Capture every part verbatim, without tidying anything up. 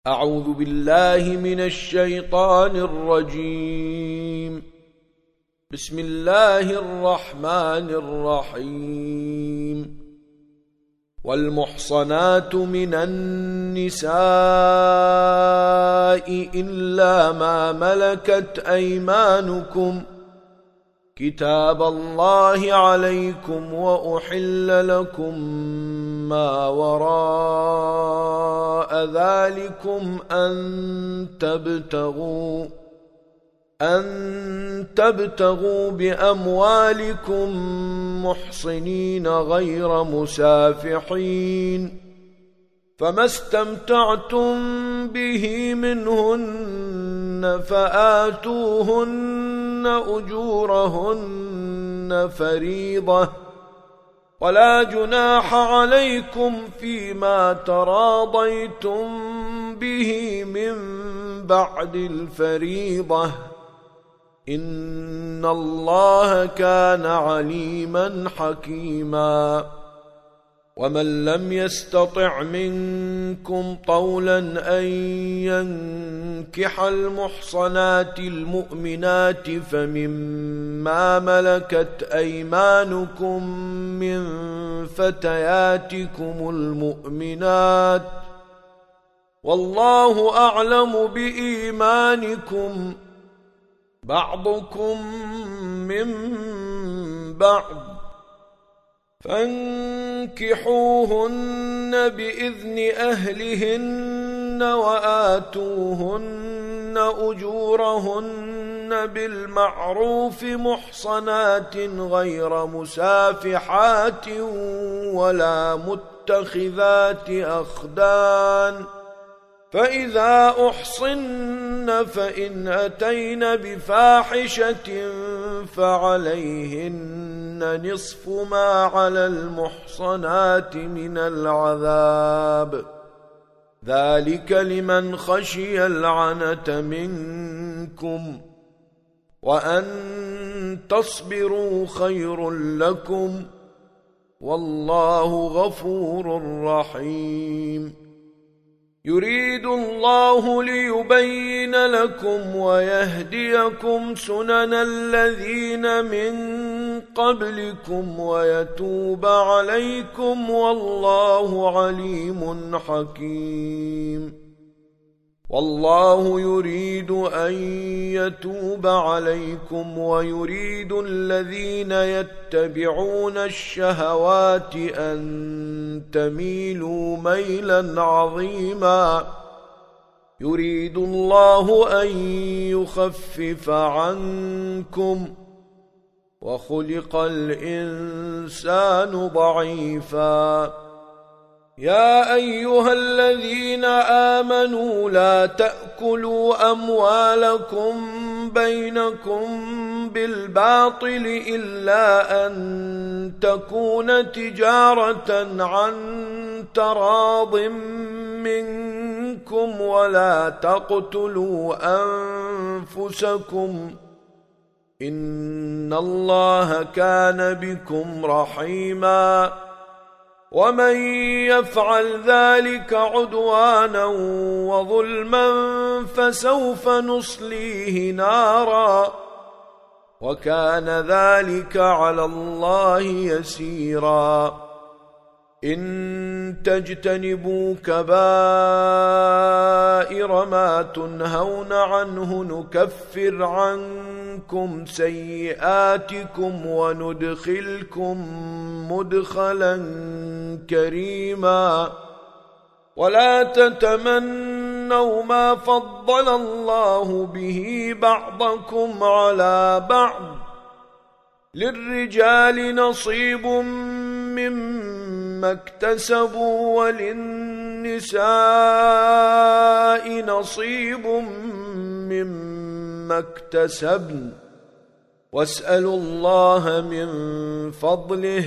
أعوذ بالله من الشيطان الرجيم. بسم الله الرحمن الرحيم. والمحصنات من النساء إلا ما ملكت أيمانكم كتاب الله عليكم وأحل لكم ما وراء ذلكم أن تبتغوا أن تبتغوا بأموالكم محصنين غير مسافحين، فما استمتعتم به منهن فآتوهن أجورهن فريضة، ولا جناح عليكم فيما تراضيتم به من بعد الفريضة، إن الله كان عليما حكيما. ومن لم يستطع منكم طولا أن ينكح المحصنات المؤمنات فمما ملكت أيمانكم من فتياتكم المؤمنات، والله أعلم بإيمانكم، بعضكم من بعض، فانكحوهن بإذن أهلهن وآتوهن أجورهن بالمعروف محصنات غير مسافحات ولا متخذات أخدان، فإذا أحصن فإن أتين بفاحشة فعليهن نصف ما على المحصنات من العذاب، ذلك لمن خشي العنة منكم، وأن تصبروا خير لكم، والله غفور رحيم. يريد الله ليبين لكم ويهديكم سنن الذين من قبلكم ويتوب عليكم، والله عليم حكيم. والله يريد أن يتوب عليكم ويريد الذين يتبعون الشهوات أن تميلوا ميلا عظيما. يريد الله أن يخفف عنكم، وخلق الإنسان ضعيفا. يا أيها الذين آمنوا لا تأكلوا أموالكم بينكم بالباطل إلا أن تكون تجارة عن تراض منكم، ولا تقتلوا أنفسكم، إن الله كان بكم رحيما. ومن يفعل ذلك عدوانا وظلما فسوف نصليه نارا، وكان ذلك على الله يسيرا. إن تجتنبوا كبائر ما تنهون عنه نكفر عنكم سيئاتكم وندخلكم مدخلا كريما. ولا تتمنوا ما فضل الله به بعضكم على بعض، للرجال نصيب مما اكتسبوا وللنساء نصيب مما اكتسبن، واسألوا الله من فضله،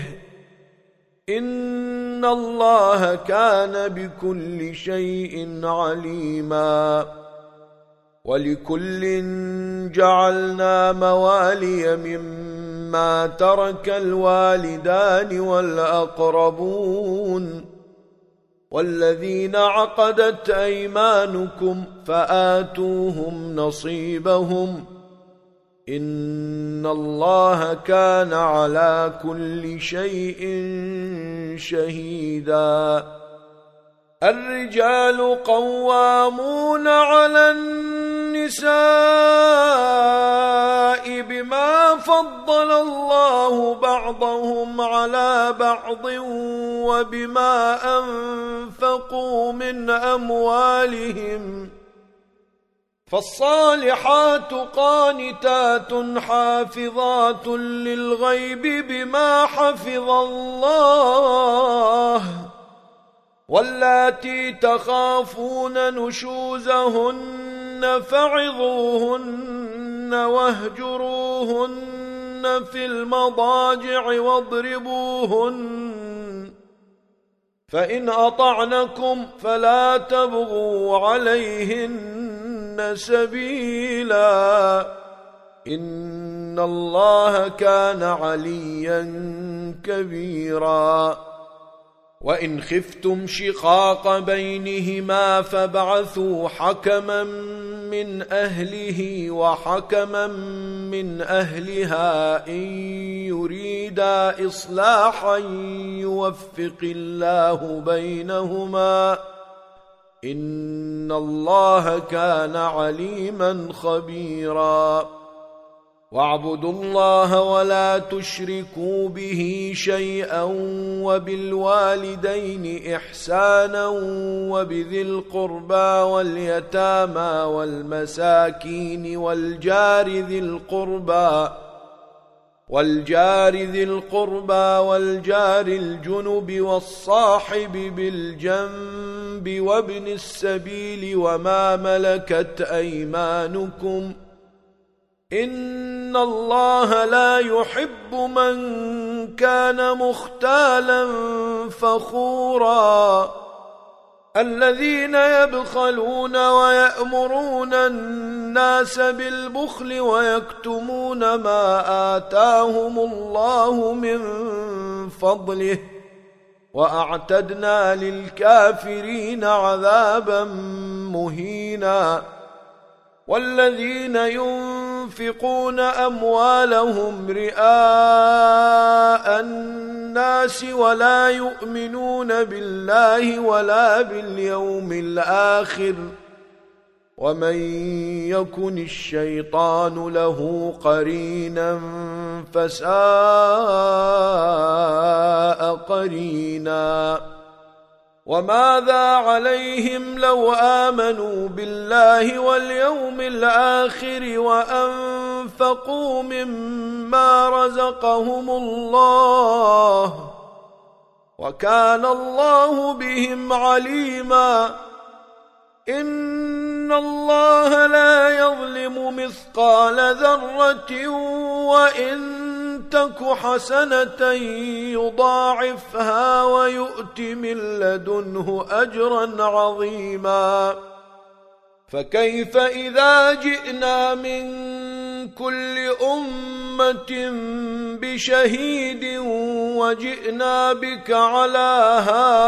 إن الله كان بكل شيء عليما. ولكل جعلنا موالي مما ترك الوالدان والأقربون، والذين عقدت أيمانكم فآتوهم نصيبهم إن الله كان على كل شيء شهيدا. الرجال قوامون على النساء بما فضل الله بعضهم على بعض وبما أنفقوا من أموالهم، فالصالحات قانتات حافظات للغيب بما حفظ الله، واللاتي تخافون نشوزهن فعظوهن واهجروهن في المضاجع واضربوهن، فإن أطعنكم فلا تبغوا عليهن سبيلا إن الله كان عليا كبيرا. وإن خفتم شقاق بينهما فابعثوا حكما من أهله وحكما من أهلها إن يريدا إصلاحا يوفق الله بينهما إن الله كان عليما خبيرا. واعبدوا الله ولا تشركوا به شيئا وبالوالدين إحسانا وبذي القربى واليتامى والمساكين والجار ذي القربى والجار ذي القربى والجار الجنب والصاحب بالجنب وابن السبيل وما ملكت أيمانكم إن الله لا يحب من كان مختالا فخورا. الذين يبخلون ويأمرون الناس بالبخل ويكتمون ما آتاهم الله من فضله وأعتدنا للكافرين عذابا مهينا. والذين ينفقون أموالهم رئاء الناس ولا يؤمنون بالله ولا باليوم الآخر ومن يكن الشيطان له قرينا فساء قرينا. وماذا عليهم لو آمنوا بالله واليوم الآخر وأنفقوا مما رزقهم الله وكان الله بهم عليما. إن الله لا يظلم مثقال ذرة وإن تك حسنة يضاعفها ويؤت من لدنه أجرا عظيما. فكيف إذا جئنا من كل أمة بشهيد وجئنا بك على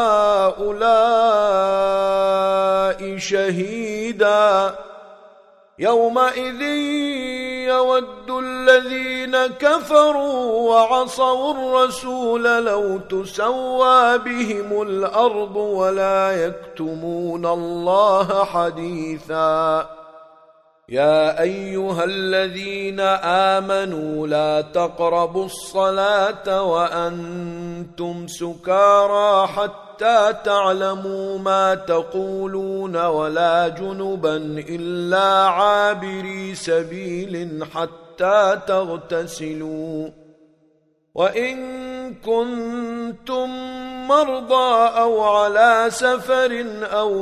هؤلاء شهيدا يومئذ يود الذين كفروا وعصوا الرسول لو تسوى بهم الأرض ولا يكتمون الله حديثا. يا أيها الذين آمنوا لا تقربوا الصلاة وأنتم سكارى حتى تعلموا ما تقولون ولا جنبا إلا عابري سبيل حتى تغتسلوا. وإن كنتم مرضى أو على سفر أو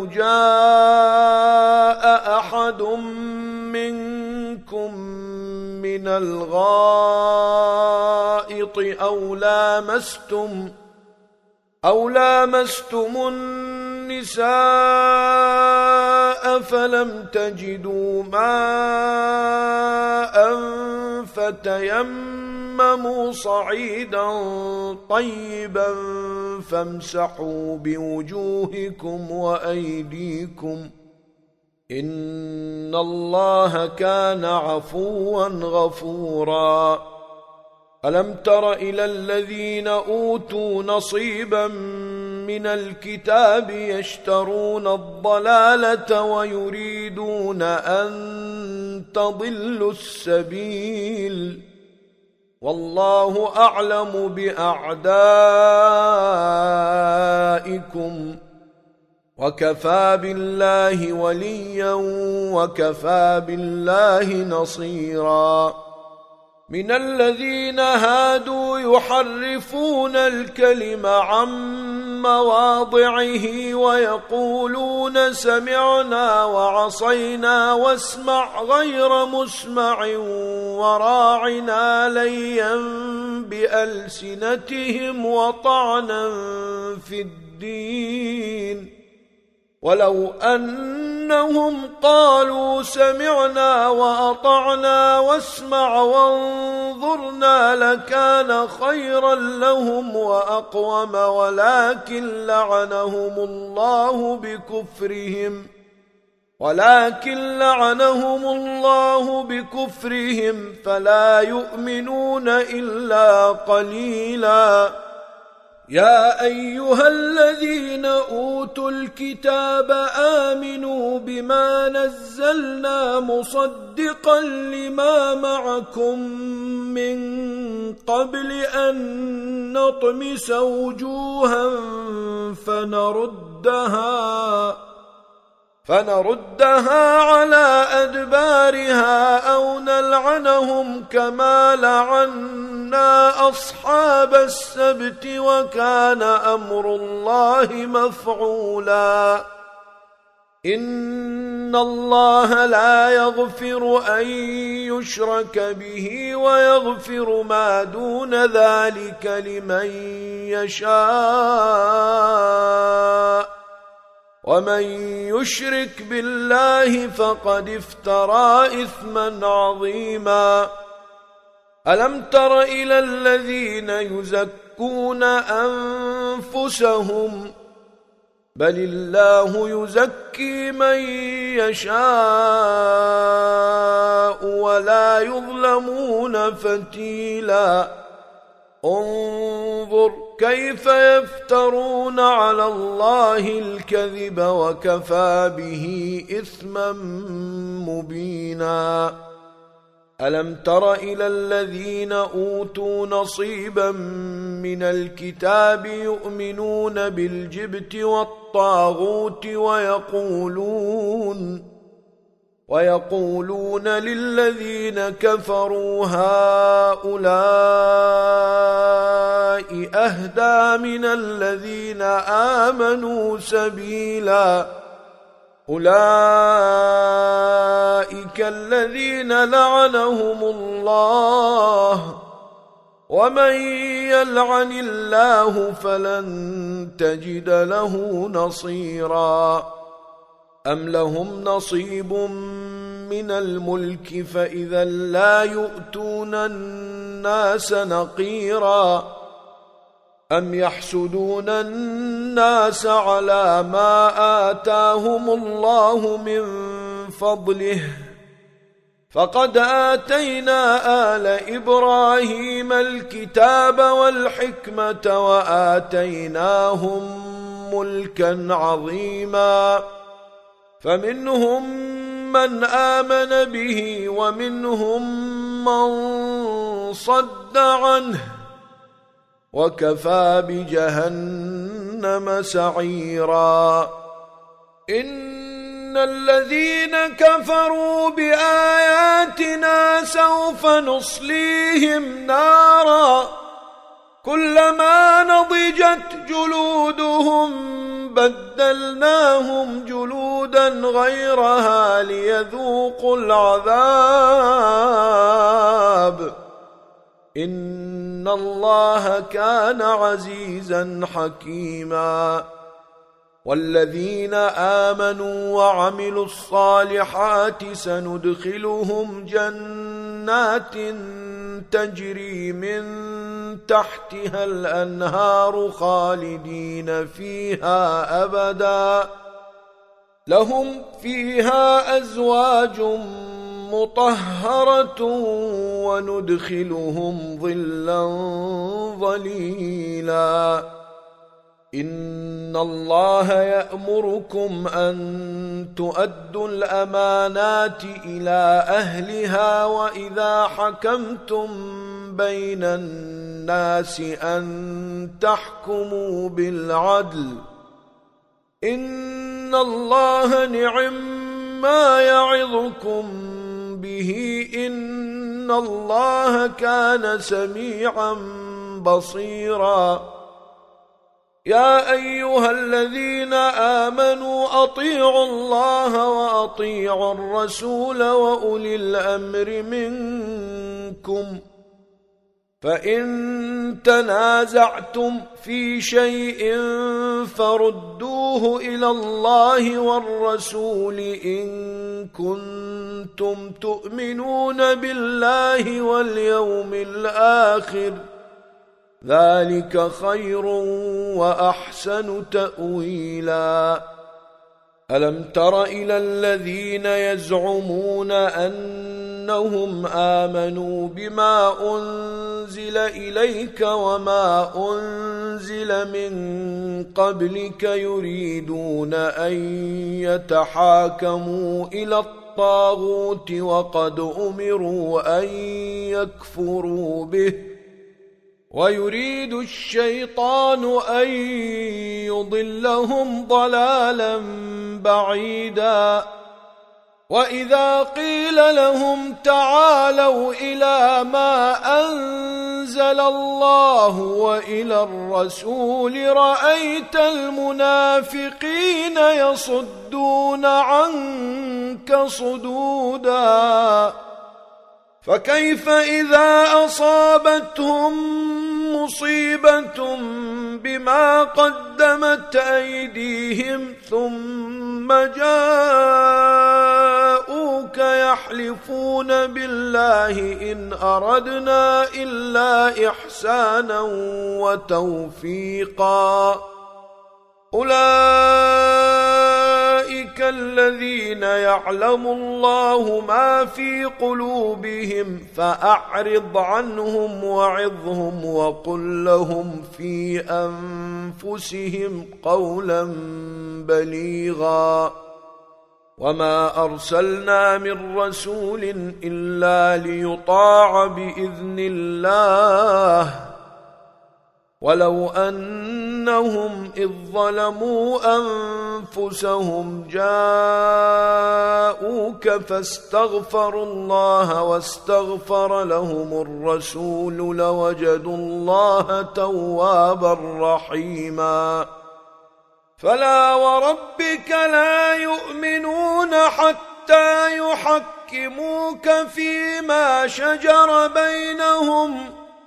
جاء أحد منكم من الغائط أو لامستم أو لامستم النساء فلم تجدوا ماء فتيمموا تيمموا صعيدا طيبا فامسحوا بوجوهكم وأيديكم إن الله كان عفوا غفورا ألم تر إلى الذين أوتوا نصيبا من الكتاب يشترون الضلالة ويريدون أن تضلوا السبيل والله أعلم بأعدائكم وكفى بالله وليا وكفى بالله نصيرا من الذين هادوا يحرفون الكلم عن مواضعه ويقولون سمعنا وعصينا واسمع غير مسمع وراعنا ليا بألسنتهم وطعنا في الدين ولو أنهم قالوا سمعنا وأطعنا واسمع وانظرنا لكان خيرا لهم وأقوم ولكن لعنهم الله بكفرهم ولكن لعنهم الله بكفرهم فلا يؤمنون إلا قليلا يا أيها الذين أوتوا الكتاب آمنوا بما نزلنا مصدقا لما معكم من قبل أن نطمس وجوها فنردها فنردها على أدبارها أو نلعنهم كما لعنا أصحاب السبت وكان أمر الله مفعولا إن الله لا يغفر أن يشرك به ويغفر ما دون ذلك لمن يشاء ومن يشرك بالله فقد افترى إثما عظيما ألم تر إلى الذين يزكون أنفسهم بل الله يزكي من يشاء ولا يظلمون فتيلا انظر كيف يفترون على الله الكذب وكفى به إثما مبينا ألم تر إلى الذين أوتوا نصيبا من الكتاب يؤمنون بالجبت والطاغوت ويقولون ويقولون للذين كفروا هؤلاء أهدى من الذين آمنوا سبيلا أولئك الذين لعنهم الله ومن يلعن الله فلن تجد له نصيرا أم لهم نصيب من الملك فإذا لا يؤتون الناس نقيرا أم يحسدون الناس على ما آتاهم الله من فضله فقد آتينا آل إبراهيم الكتاب والحكمة وآتيناهم ملكا عظيما فمنهم من آمن به ومنهم من صد عنه وكفى بجهنم سعيرا إن الذين كفروا بآياتنا سوف نصليهم نارا كلما نضجت جلودهم بدلناهم جلودا غيرها ليذوقوا العذاب إن الله كان عزيزا حكيما والذين آمنوا وعملوا الصالحات سندخلهم جنات تجري من تحتها الأنهار خالدين فيها أبدا لهم فيها أزواج مطهرة وندخلهم ظلا ظليلا إن الله يأمركم أن تؤدوا الأمانات إلى أهلها وإذا حكمتم بين الناس أن تحكموا بالعدل إن الله نعم ما يعظكم به إن الله كان سميعا بصيرا يا أيها الذين آمنوا أطيعوا الله وأطيعوا الرسول وأولي الأمر منكم فإن تنازعتم في شيء فردوه إلى الله والرسول إن كنتم تؤمنون بالله واليوم الآخر ذلك خير وأحسن تأويلا ألم تر إلى الذين يزعمون أنهم آمنوا بما أنزل إليك وما أنزل من قبلك يريدون أن يتحاكموا إلى الطاغوت وقد أمروا أن يكفروا به ويريد الشيطان أن يضلهم ضلالا بعيدا وإذا قيل لهم تعالوا إلى ما أنزل الله وإلى الرسول رأيت المنافقين يصدون عنك صدودا فكيف إذا أصابتهم مصيبة بما قدمت أيديهم ثم جاءوك يحلفون بالله إن أردنا إلا إحسانا وتوفيقا أولئك الذين يعلم الله ما في قلوبهم فأعرض عنهم وعظهم وقل لهم في أنفسهم قولا بليغا وما أرسلنا من رسول إلا ليطاع بإذن الله ولو أنهم إذ ظلموا أنفسهم جاءوك فاستغفروا الله واستغفر لهم الرسول لوجدوا الله توابا رحيما فلا وربك لا يؤمنون حتى يحكموك فيما شجر بينهم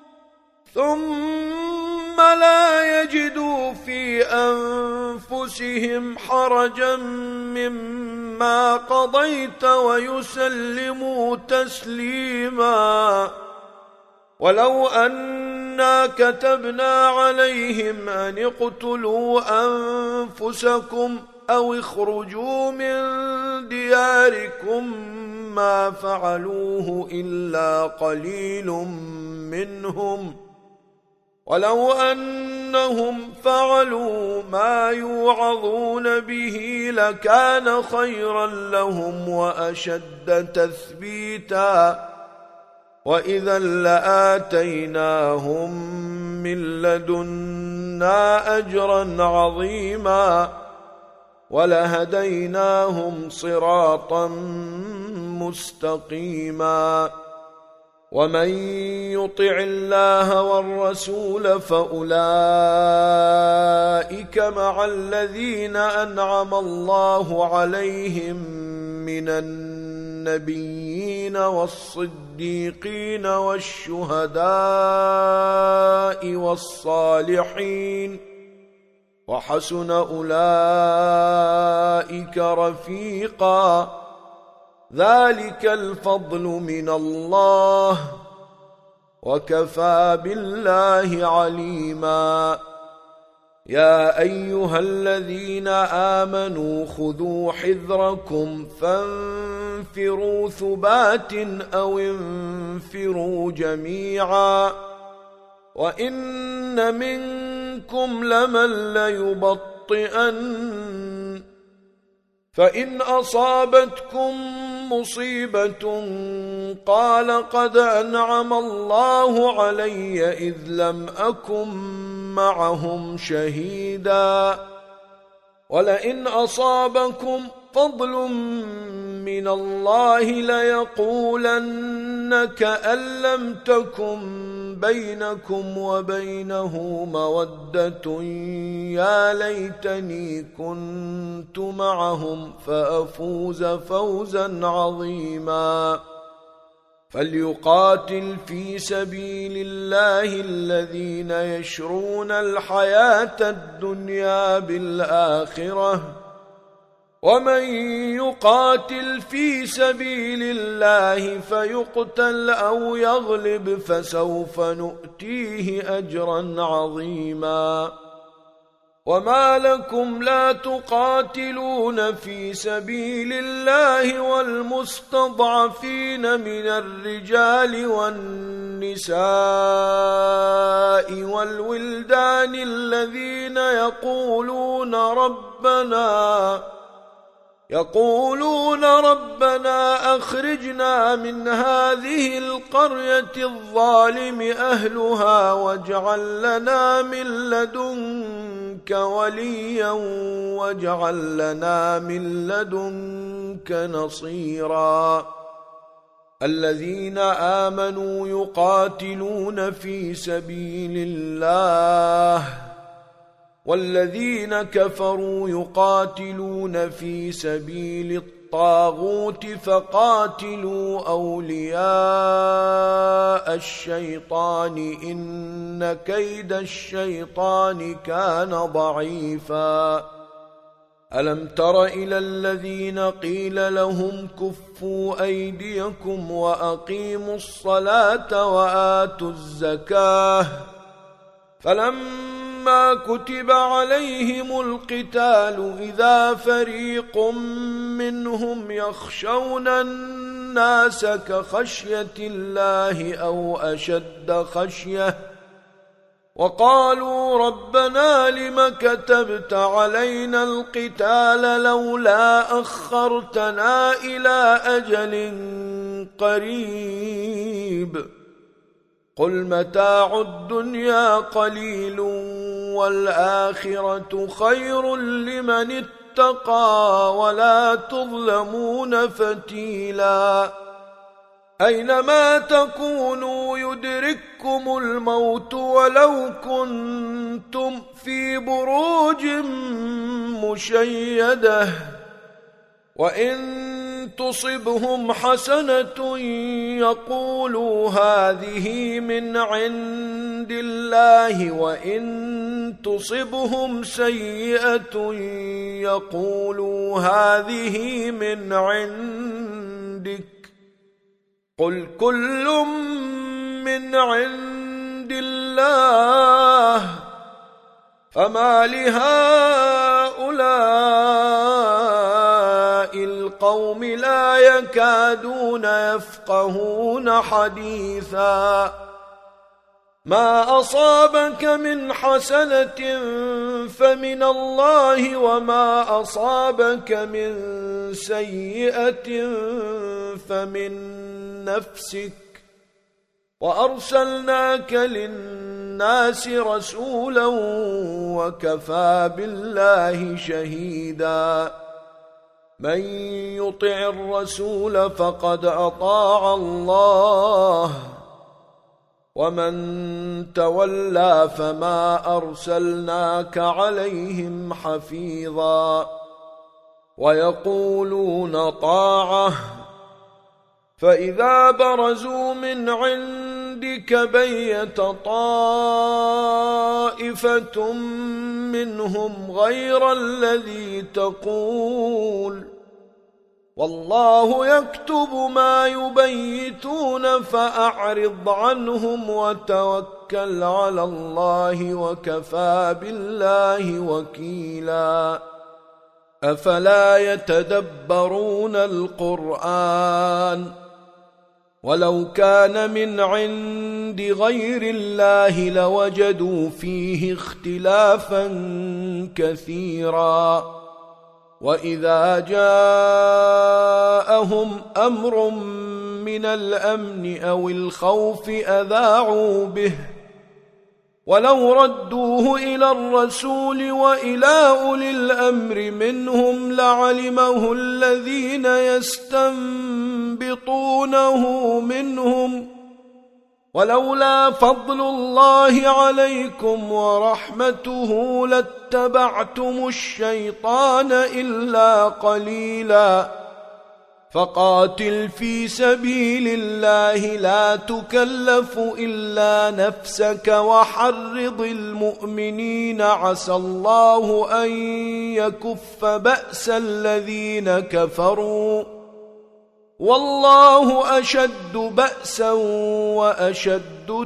ثم لا يجدوا في أنفسهم حرجا مما قضيت ويسلموا تسليما ولو أنا كتبنا عليهم أن اقتلوا أنفسكم أو اخرجوا من دياركم ما فعلوه إلا قليل منهم ولو أنهم فعلوا ما يوعظون به لكان خيرا لهم وأشد تثبيتا وإذا لآتيناهم من لدنا أجرا عظيما ولهديناهم صراطا مستقيما ومن يطع الله والرسول فأولئك مع الذين أنعم الله عليهم من النبيين والصديقين والشهداء والصالحين وحسن أولئك رفيقا ذلك الفضل من الله وكفى بالله عليما. يا أيها الذين آمنوا خذوا حذركم فانفروا ثبات أو انفروا جميعا وإن منكم لمن ليبطئن فإن أصابتكم مصيبة قال قد أنعم الله علي إذ لم أكن معهم شهيدا ولئن أصابكم فضل من الله ليقولن كأن لم تكن بينكم وبينه مودة يا ليتني كنت معهم فأفوز فوزا عظيما. فليقاتل في سبيل الله الذين يشرون الحياة الدنيا بالآخرة ومن يقاتل في سبيل الله فيقتل أو يغلب فسوف نؤتيه أجرا عظيما. وما لكم لا تقاتلون في سبيل الله والمستضعفين من الرجال والنساء والولدان الذين يقولون ربنا يقولون ربنا أخرجنا من هذه القرية الظالم أهلها واجعل لنا من لدنك وليا واجعل لنا من لدنك نصيرا. الذين آمنوا يقاتلون في سبيل الله والذين كفروا يقاتلون في سبيل الطاغوت فقاتلوا أولياء الشيطان إن كيد الشيطان كان ضعيفا. ألم تر إلى الذين قيل لهم كفوا أيديكم وأقيموا الصلاة وآتوا الزكاة فلما ما كتب عليهم القتال إذا فريق منهم يخشون الناس كخشية الله أو أشد خشية وقالوا ربنا لم كتبت علينا القتال لولا أخرتنا إلى أجل قريب قل متاع الدنيا قليل والآخرة خير لمن اتقى ولا تظلمون فتيلا. أينما تكونوا يدرككم الموت ولو كنتم في بروج مشيدة وإن تصبهم حسنة يقولوا هذه من عند الله وإن تصبهم سيئة يقولوا هذه من عندك قل كل من عند الله فما لهؤلاء القوم لا يكادون يفقهون حديثا. ما أصابك من حسنة فمن الله وما أصابك من سيئة فمن نفسك وأرسلناك للناس رسولا وكفى بالله شهيدا. من يطع الرسول فقد أطاع الله ومن تولى فما أرسلناك عليهم حفيظا. ويقولون طاعة فإذا برزوا من عندك بيت طائفة منهم غير الذي تقول والله يكتب ما يبيتون فأعرض عنهم وتوكل على الله وكفى بالله وكيلا أفلا يتدبرون القرآن ولو كان من عند غير الله لوجدوا فيه اختلافا كثيرا وإذا جاءهم أمر من الأمن أو الخوف أذاعوا به ولو ردوه إلى الرسول وإلى أولي الأمر منهم لعلمه الذين يستنبطونه منهم ولولا فضل الله عليكم ورحمته لاتبعتم الشيطان إلا قليلا فقاتل في سبيل الله لا تكلف إلا نفسك وحرض المؤمنين عسى الله أن يكف بأس الذين كفروا والله أشد بأسا وأشد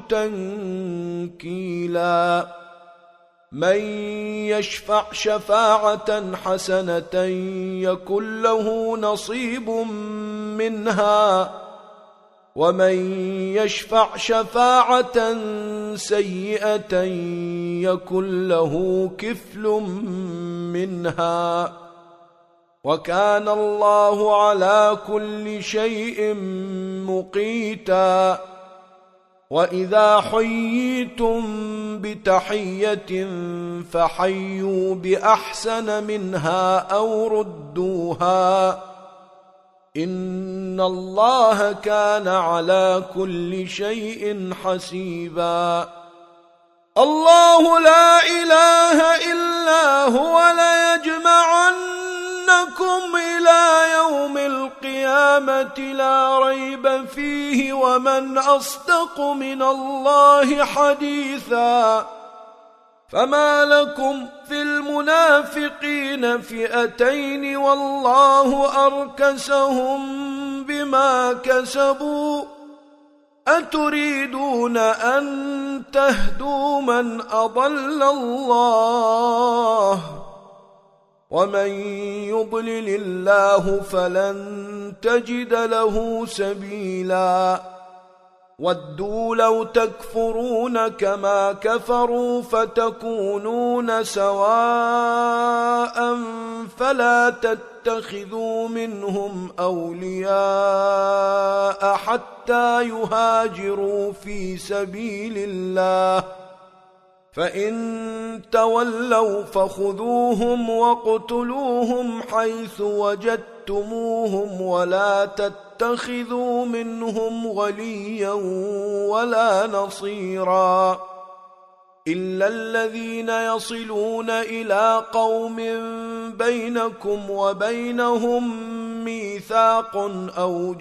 تنكيلا من يشفع شفاعة حسنة يكن له نصيب منها ومن يشفع شفاعة سيئة يكن له كفل منها وكان الله على كل شيء مقيتا وإذا حييتم بتحية فحيوا بأحسن منها أو ردوها إن الله كان على كل شيء حسيبا الله لا إله إلا هو ليجمعنكم إلى يوم القيامة لا ريب فيه ومن أصدق من الله حديثا فما لكم في المنافقين فئتين والله أركسهم بما كسبوا أتريدون أن تهدوا من أضل الله ومن يضلل الله فلن تجد له سبيلا ودوا لو تكفرون كما كفروا فتكونون سواء فلا تتخذوا منهم أولياء حتى يهاجروا في سبيل الله فإن تولوا فخذوهم واقتلوهم حيث وجدتموهم ولا تتخذوا منهم وليا ولا نصيرا إلا الذين يصلون إلى قوم بينكم وبينهم ميثاق أو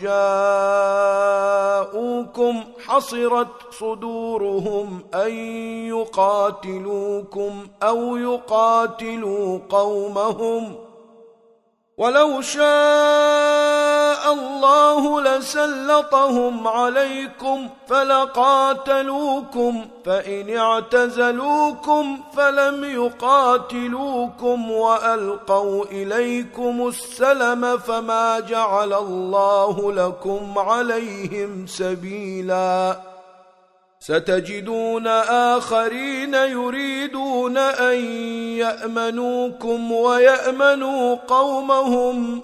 جاءوكم حصرت صدورهم أن يقاتلوكم أو يقاتلوا قومهم ولو شاء الله لسلطهم عليكم فلقاتلوكم فإن اعتزلوكم فلم يقاتلوكم وألقوا إليكم السلم فما جعل الله لكم عليهم سبيلا ستجدون آخرين يريدون أن يأمنوكم ويأمنوا قومهم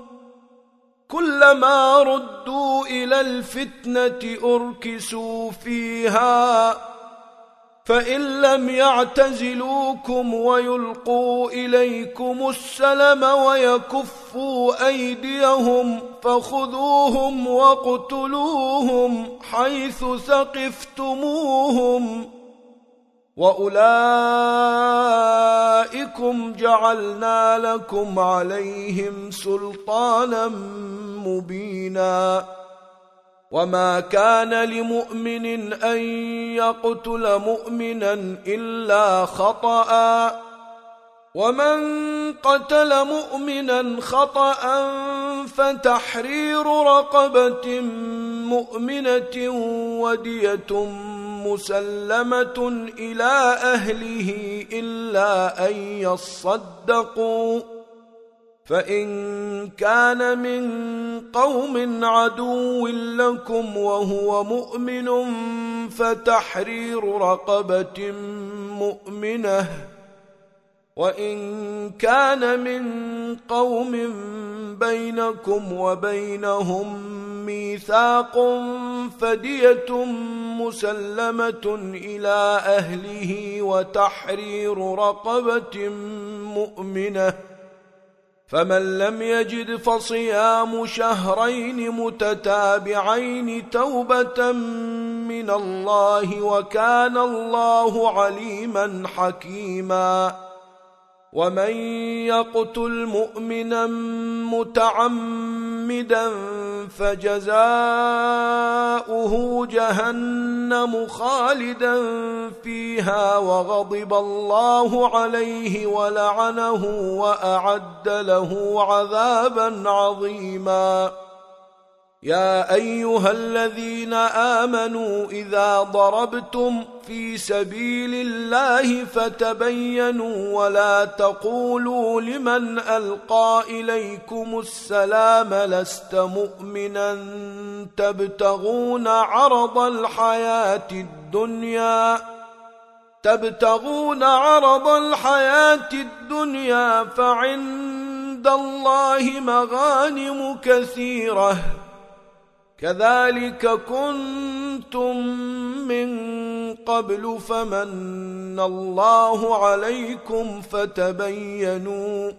كلما ردوا إلى الفتنة أركسوا فيها فإن لم يعتزلوكم ويلقوا إليكم السلم ويكفوا أيديهم فخذوهم واقتلوهم حيث ثقفتموهم وأولئكم جعلنا لكم عليهم سلطانا مبينا وما كان لمؤمن أن يقتل مؤمنا إلا خطأ ومن قتل مؤمنا خطأ فتحرير رقبة مؤمنة ودية مسلمة إلى أهله إلا أن يصدقوا، فإن كان من قوم عدو لكم وهو مؤمن فتحرير رقبة مؤمنة، وإن كان من قوم بينكم وبينهم ميثاق فدية مسلمة إلى أهله وتحرير رقبة مؤمنة، فمن لم يجد فصيام شهرين متتابعين توبة من الله وكان الله عليما حكيما. ومن يقتل مؤمنا متعمدا فجزاؤه جهنم خالدا فيها وغضب الله عليه ولعنه وأعد له عذابا عظيما. يا أيها الذين آمنوا إذا ضربتم في سبيل الله فتبينوا ولا تقولوا لمن ألقى إليكم السلام لست مؤمنا تبتغون عرض الحياة الدنيا تبتغون عرض الحياة الدنيا فعند الله مغانم كثيرة كذلك كنتم من قبل فمن الله عليكم فتبينوا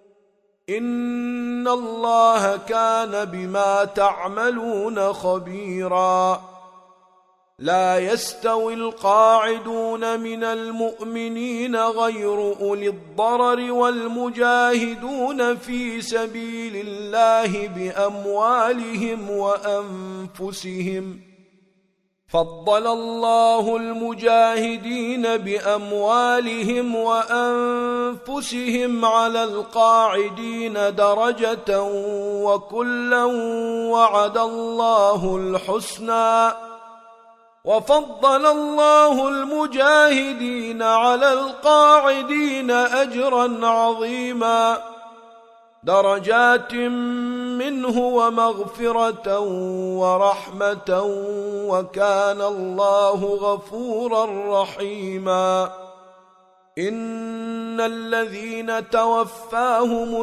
إن الله كان بما تعملون خبيرا. لا يستوي القاعدون من المؤمنين غير أولي الضرر والمجاهدون في سبيل الله بأموالهم وأنفسهم، فضل الله المجاهدين بأموالهم وأنفسهم على القاعدين درجة وكلا وعد الله الحسنى، وفضل الله المجاهدين على القاعدين أجرا عظيما، درجات منه ومغفرة ورحمة وكان الله غفورا رحيما. إن الذين توفاهم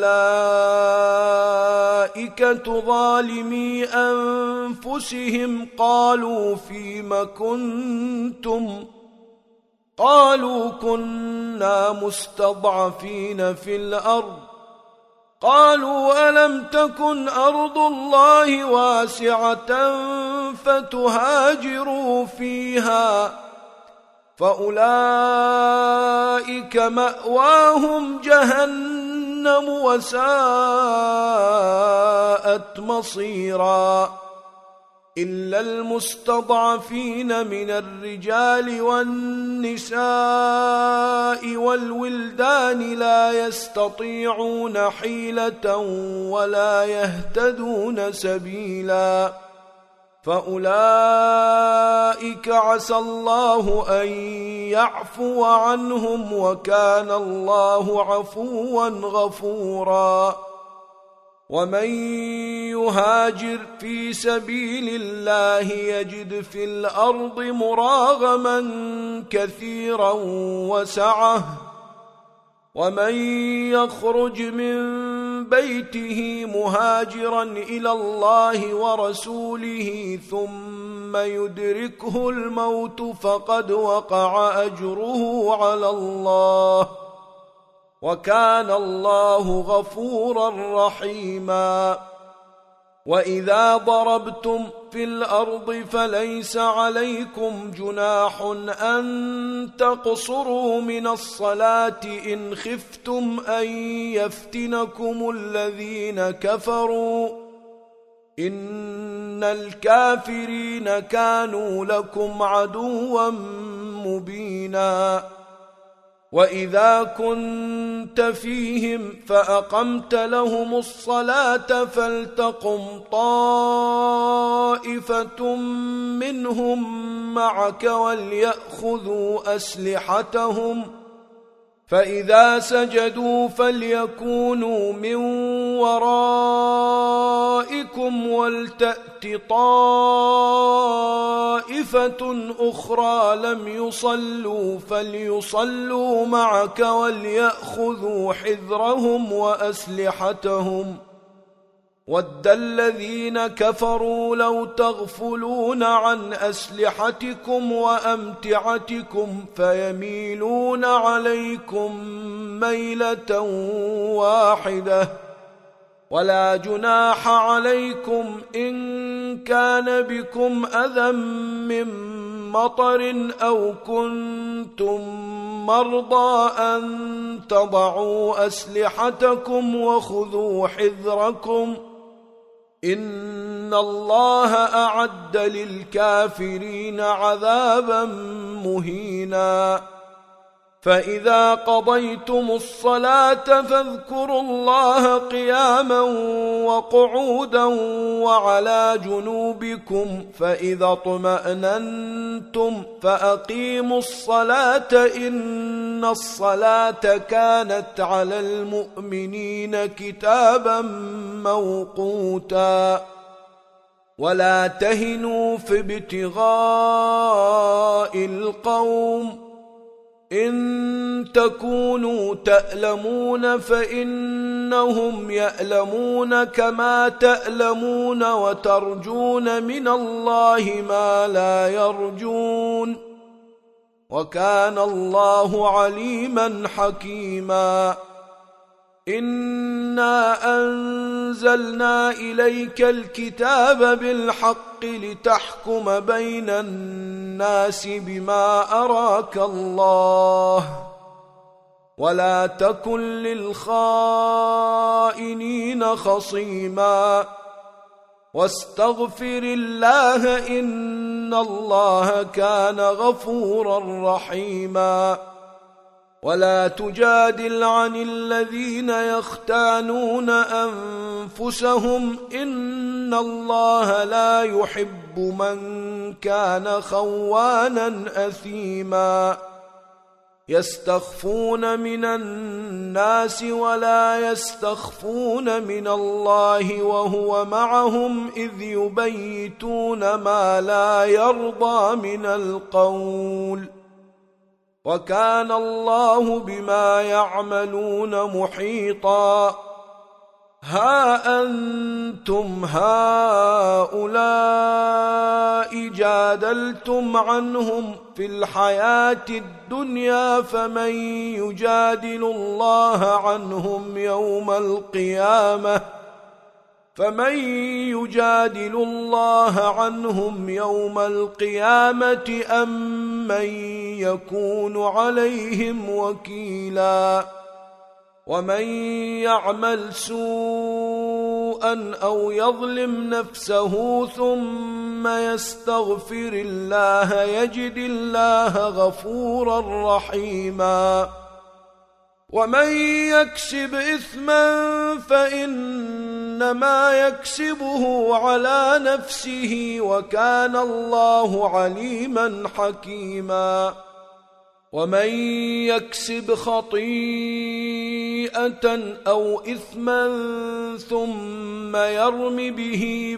الملائكة ظالمي أنفسهم قالوا فيم كنتم قالوا كنا مستضعفين في الأرض قالوا ألم تكن أرض الله واسعة فتهاجروا فيها فأولئك مأواهم جهنم وساءت مصيرا. إلا المستضعفين من الرجال والنساء والولدان لا يستطيعون حيلة ولا يهتدون سبيلا فأولئك عسى الله أن يعفو عنهم وكان الله عفوا غفورا. ومن يهاجر في سبيل الله يجد في الأرض مراغما كثيرا وسعة، ومن يخرج من بيته مهاجرا إلى الله ورسوله ثم يدركه الموت فقد وقع أجره على الله وكان الله غفورا رحيما. وإذا ضربتم في الأرض فليس عليكم جناح أن تقصروا من الصلاة إن خفتم أن يفتنكم الذين كفروا إن الكافرين كانوا لكم عدوا مبينا. وإذا كنت فيهم فأقمت لهم الصلاة فلتقم طائفة منهم معك وليأخذوا أسلحتهم فإذا سجدوا فليكونوا من ورائكم ولتأت طائفة أخرى لم يصلوا فليصلوا معك وليأخذوا حذرهم وأسلحتهم ود الذين كفروا لو تغفلون عن أسلحتكم وأمتعتكم فيميلون عليكم ميلة واحدة ولا جناح عليكم إن كان بكم أذى من مطر أو كنتم مرضى أن تضعوا أسلحتكم وخذوا حذركم إن الله أعد للكافرين عذابا مهينا فإذا قضيتم الصلاة فاذكروا الله قياما وقعودا وعلى جنوبكم فإذا اطمأننتم فأقيموا الصلاة إن الصلاة كانت على المؤمنين كتابا موقوتا ولا تهنوا في ابتغاء القوم إن تكونوا تألمون فإنهم يألمون كما تألمون وترجون من الله ما لا يرجون وكان الله عليما حكيما إنا أنزلنا إليك الكتاب بالحق لتحكم بين الناس بما أراك الله ولا تكن للخائنين خصيما واستغفر الله إن الله كان غفورا رحيما ولا تجادل عن الذين يختانون أنفسهم إن الله لا يحب من كان خوانا أثيما يستخفون من الناس ولا يستخفون من الله وهو معهم إذ يبيتون ما لا يرضى من القول وكان الله بما يعملون محيطا ها أنتم هؤلاء جادلتم عنهم في الحياة الدنيا فمن يجادل الله عنهم يوم القيامة فمن يجادل الله عنهم يوم القيامة أم من يكون عليهم وكيلا ومن يعمل سوءا أو يظلم نفسه ثم يستغفر الله يجد الله غفورا رحيما ومن يكسب إثما فإنما يكسبه على نفسه وكان الله عليما حكيما ومن يكسب خطيئة أو إثما ثم يرم به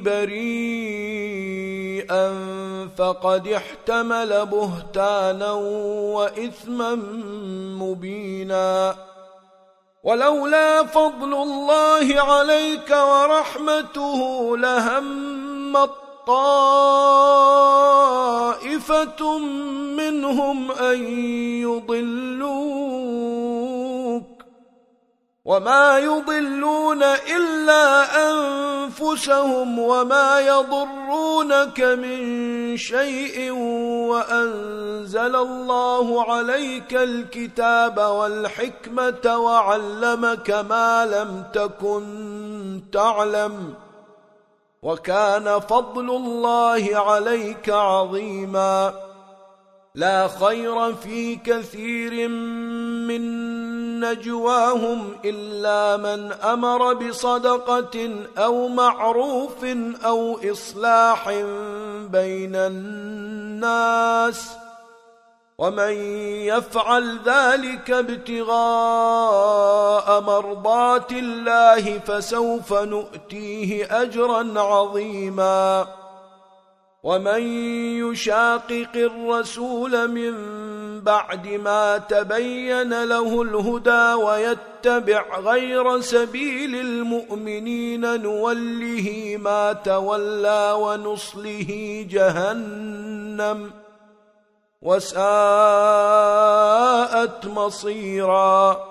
بريئا فقد احتمل بهتانا وإثما مبينا ولولا فضل الله عليك ورحمته لهمت طائفة منهم أن يضلوك وما يضلون إلا أنفسهم وما يضرونك من شيء وأنزل الله عليك الكتاب والحكمة وعلمك ما لم تكن تعلم وكان فضل الله عليك عظيما لا خير في كثير من نجواهم إلا من أمر بصدقة أو معروف أو إصلاح بين الناس ومن يفعل ذلك ابتغاء مرضات الله فسوف نؤتيه أجرا عظيما ومن يشاقق الرسول من بعد ما تبين له الهدى ويتبع غير سبيل المؤمنين نوله ما تولى ونصله جهنم وساءت مصيرا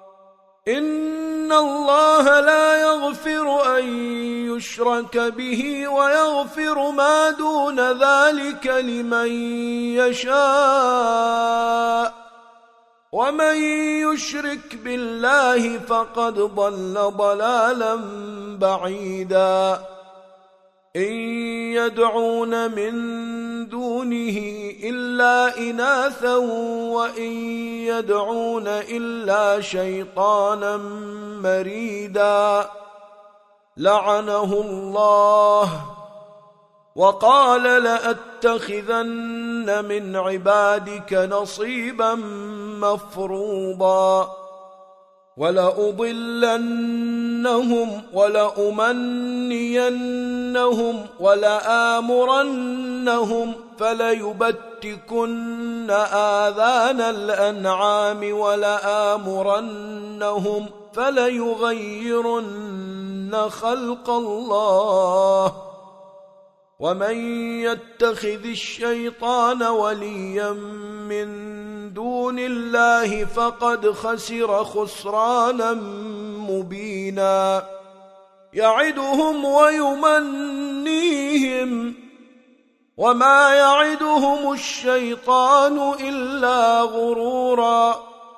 إن الله لا يغفر أن يشرك به ويغفر ما دون ذلك لمن يشاء ومن يشرك بالله فقد ضل ضلالا بعيدا إن يدعون من دونه إلا إناثا وإن يدعون إلا شيطانا مريدا لعنه الله وقال لأتخذن من عبادك نصيبا مفروضا ولأضلنهم ولأمنينهم ولآمرنهم فليبتكن آذان الأنعام ولآمرنهم فليغيرن خلق الله ومن يتخذ الشيطان وليا من دون الله فقد خسر خسرانا مبينا يعدهم ويمنيهم وما يعدهم الشيطان إلا غرورا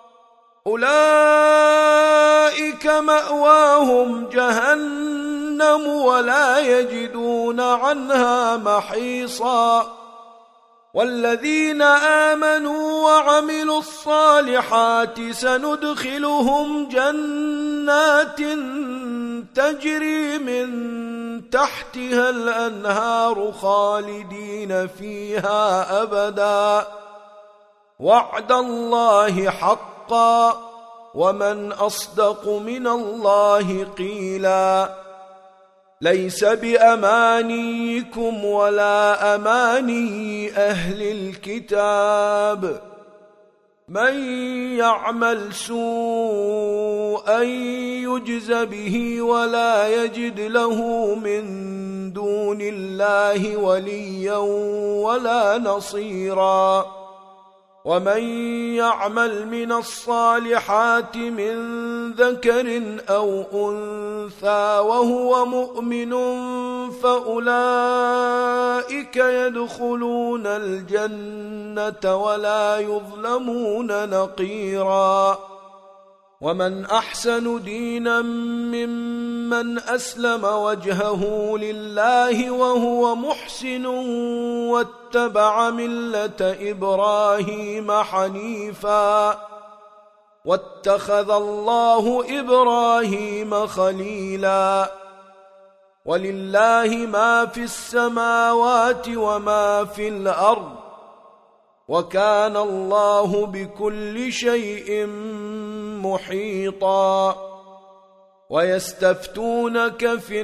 أولئك مأواهم جهنم ولا يجدون عنها محيصا والذين آمنوا وعملوا الصالحات سندخلهم جنات تجري من تحتها الأنهار خالدين فيها أبدا وعد الله حقا ومن أصدق من الله قيلا ليس بأمانيكم ولا أماني أهل الكتاب من يعمل سوءا يجز به ولا يجد له من دون الله وليا ولا نصيرا ومن يعمل من الصالحات من ذكر أو أنثى وهو مؤمن فأولئك يدخلون الجنة ولا يظلمون نقيرا ومن أحسن دينا ممن أسلم وجهه لله وهو محسن واتبع ملة إبراهيم حنيفا واتخذ الله إبراهيم خليلا ولله ما في السماوات وما في الأرض وكان الله بكل شيء محيطا ويستفتونك في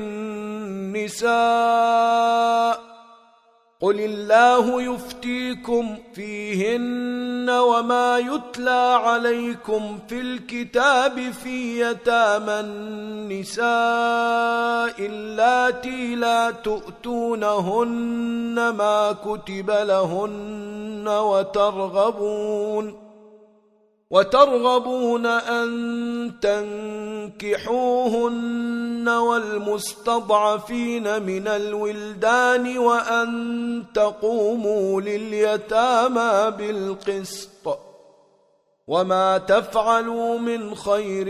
النساء قل الله يفتيكم فيهن وما يتلى عليكم في الكتاب في يتامى النساء اللاتي لا تؤتونهن ما كتب لهن وترغبون وترغبون أن تنكحوهن والمستضعفين من الولدان وأن تقوموا لليتامى بالقسط وما تفعلوا من خير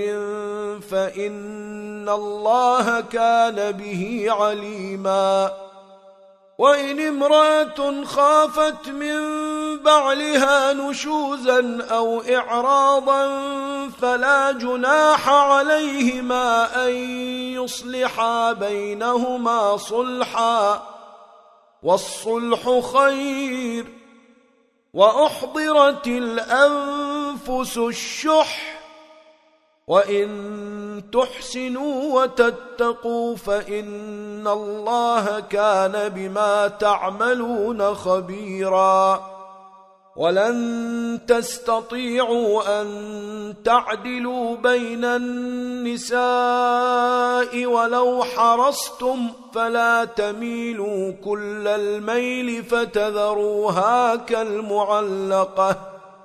فإن الله كان به عليما وإن امرأة خافت من بعلها نشوزا أو إعراضا فلا جناح عليهما أن يصلحا بينهما صلحا والصلح خير. وأحضرت الأنفس الشح وإن تحسنوا وتتقوا فإن الله كان بما تعملون خبيرا. ولن تستطيعوا أن تعدلوا بين النساء ولو حرصتم فلا تميلوا كل الميل فتذروها كالمعلقة.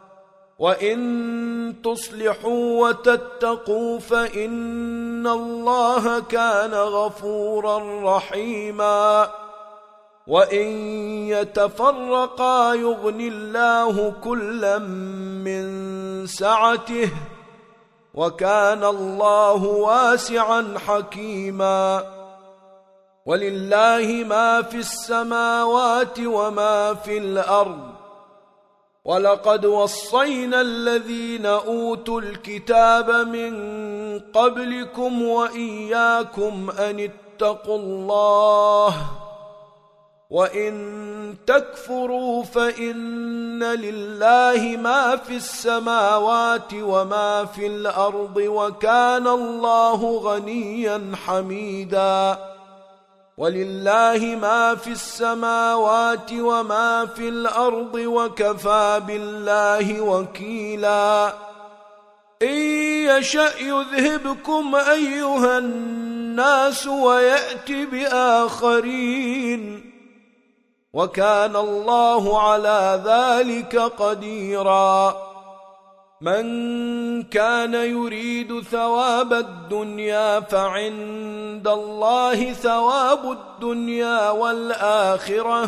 وإن تصلحوا وتتقوا فإن الله كان غفورا رحيما. وإن يتفرقا يغني الله كلا من سعته وكان الله واسعا حكيما. ولله ما في السماوات وما في الأرض. ولقد وصينا الذين أوتوا الكتاب من قبلكم وإياكم أن اتقوا الله وإن تكفروا فإن لله ما في السماوات وما في الأرض وكان الله غنيا حميدا. ولله ما في السماوات وما في الأرض وكفى بالله وكيلا. إن يشأ يذهبكم أيها الناس ويأت بآخرين وكان الله على ذلك قديرا. من كان يريد ثواب الدنيا فعند الله ثواب الدنيا والآخرة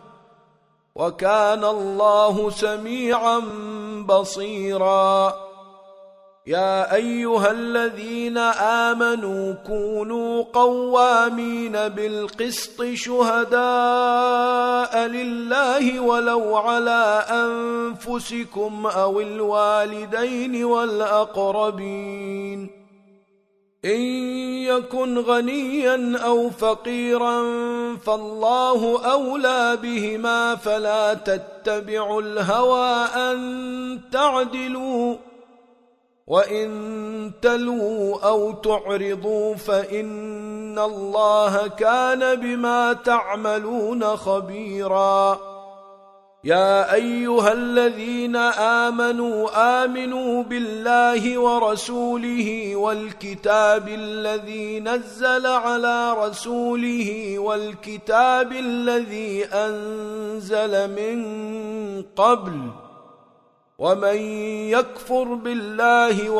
وكان الله سميعا بصيرا. يا أيها الذين آمنوا كونوا قوامين بالقسط شهداء لله ولو على أنفسكم أو الوالدين والأقربين. إن يكن غنيا أو فقيرا فالله أولى بهما فلا تتبعوا الهوى أن تعدلوا وإن تلووا أو تعرضوا فإن الله كان بما تعملون خبيرا. يا أيها الذين آمنوا آمنوا بالله ورسوله والكتاب الذي نزل على رسوله والكتاب الذي أنزل من قبل ومن يكفر بالله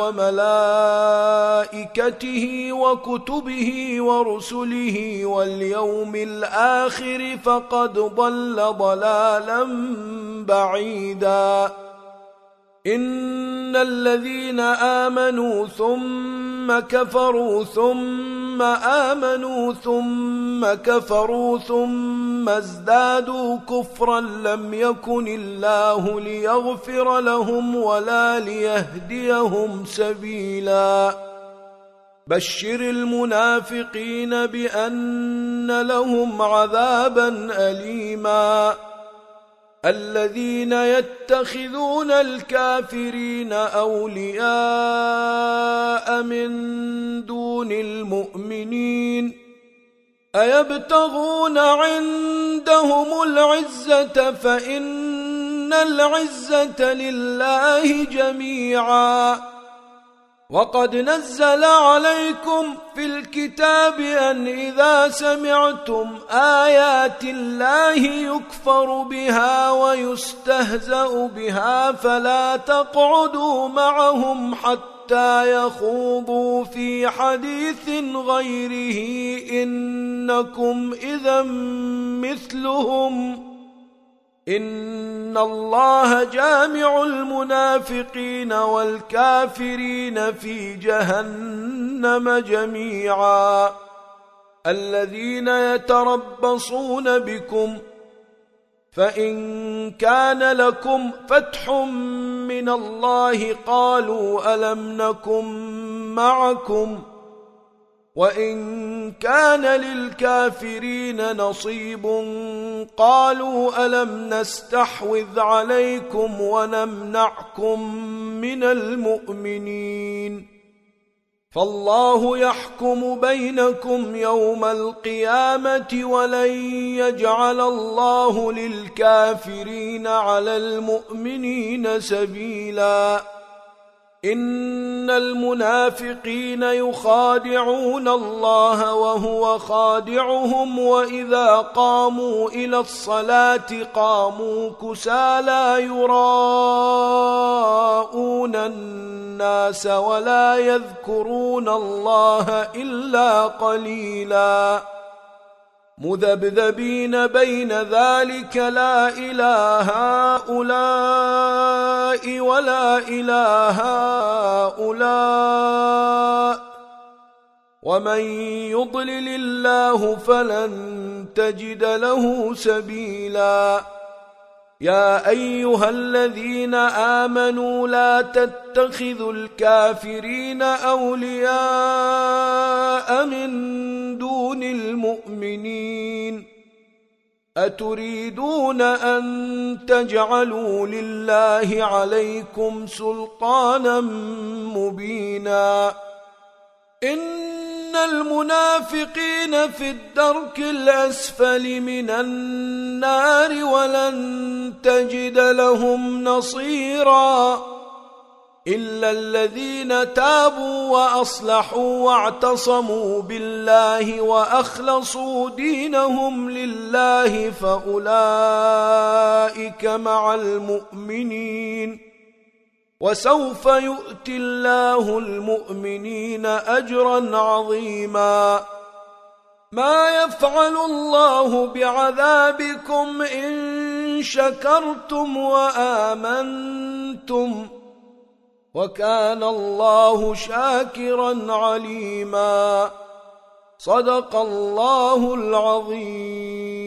وملائكته وكتبه ورسله واليوم الآخر فقد ضل ضلالا بعيدا. إن الذين آمنوا ثم كفروا ثم آمنوا ثم كفروا ثم ازدادوا كفرا لم يكن الله ليغفر لهم ولا ليهديهم سبيلا. بشر المنافقين بأن لهم عذابا أليما. الذين يتخذون الكافرين أولياء من دون المؤمنين أيبتغون عندهم العزة فإن العزة لله جميعا. وقد نزل عليكم في الكتاب أن إذا سمعتم آيات الله يكفر بها ويستهزأ بها فلا تقعدوا معهم حتى يخوضوا في حديث غيره إنكم إذا مثلهم إن الله جامع المنافقين والكافرين في جهنم جميعا. الذين يتربصون بكم فإن كان لكم فتح من الله قالوا ألم نكن معكم وإن كان للكافرين نصيب قالوا ألم نستحوذ عليكم ونمنعكم من المؤمنين فالله يحكم بينكم يوم القيامة ولن يجعل الله للكافرين على المؤمنين سبيلا إن المنافقين يخادعون الله وهو خادعهم وإذا قاموا إلى الصلاة قاموا كسالى يراءون الناس ولا يذكرون الله إلا قليلا مذبذبين بين ذلك لا إله هؤلاء ولا إله هؤلاء ومن يضلل الله فلن تجد له سبيلا يا أيها الذين آمنوا لا تتخذوا الكافرين أولياء من دون المؤمنين أتريدون أن تجعلوا لله عليكم سلطانا مبينا إن المنافقين في الدرك الأسفل من النار ولن تجد لهم نصيرا إلا الذين تابوا وأصلحوا واعتصموا بالله وأخلصوا دينهم لله فأولئك مع المؤمنين وسوف يؤتي الله المؤمنين أجرا عظيما ما يفعل الله بعذابكم إن شكرتم وآمنتم وكان الله شاكرا عليما صدق الله العظيم.